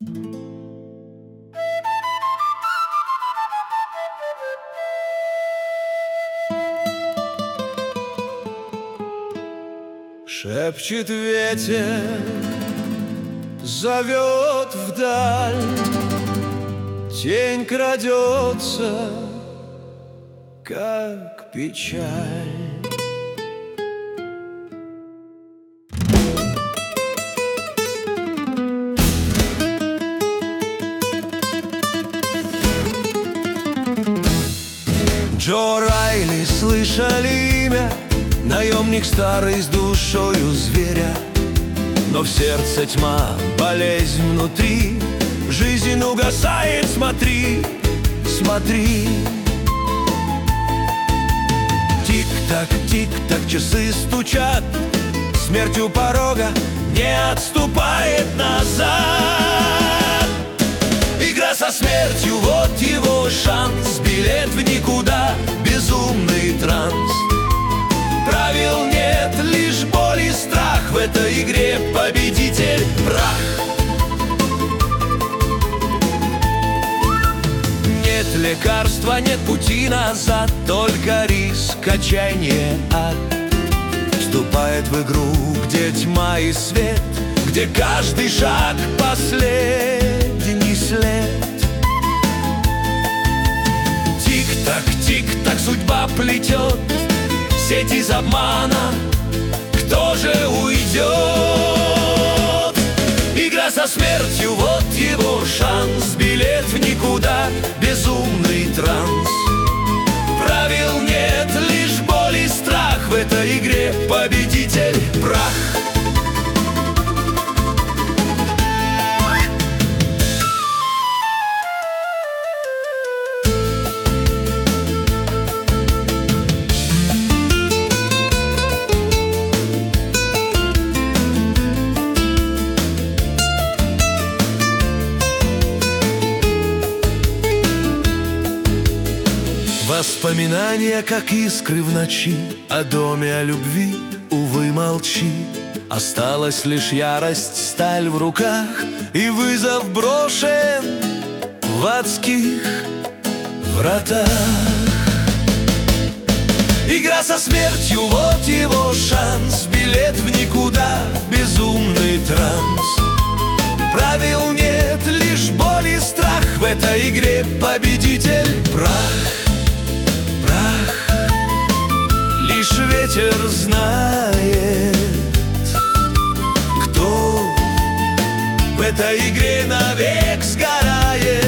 Шепчет ветер, зовет вдаль, тень крадется, как печаль. Джо Райли, слышали имя? Наемник старый с душою зверя, но в сердце тьма, болезнь внутри, жизнь угасает, смотри, смотри. Тик-так, тик-так, часы стучат, смерть у порога не отступает назад. Игра со смертью, вот его шанс, билет в никуда, безумный транс. Правил нет, лишь боль и страх, в этой игре победитель прах. Нет лекарства, нет пути назад, только риск, отчаяние, ад. Вступает в игру, где тьма и свет, где каждый шаг последний след. Тик-так, тик-так, судьба плетет сеть из обмана, кто же уйдет? Игра со смертью, вот его шанс, билет в никуда, безумный транс. Правил нет, лишь боль и страх, в этой игре победитель прах. Воспоминания, как искры в ночи, о доме, о любви, увы, молчи. Осталась лишь ярость, сталь в руках, и вызов брошен в адских вратах. Игра со смертью, вот его шанс, билет в никуда, безумный транс. Правил нет, лишь боль и страх, в этой игре победитель прах. Лишь ветер знает, кто в этой игре навек сгорает.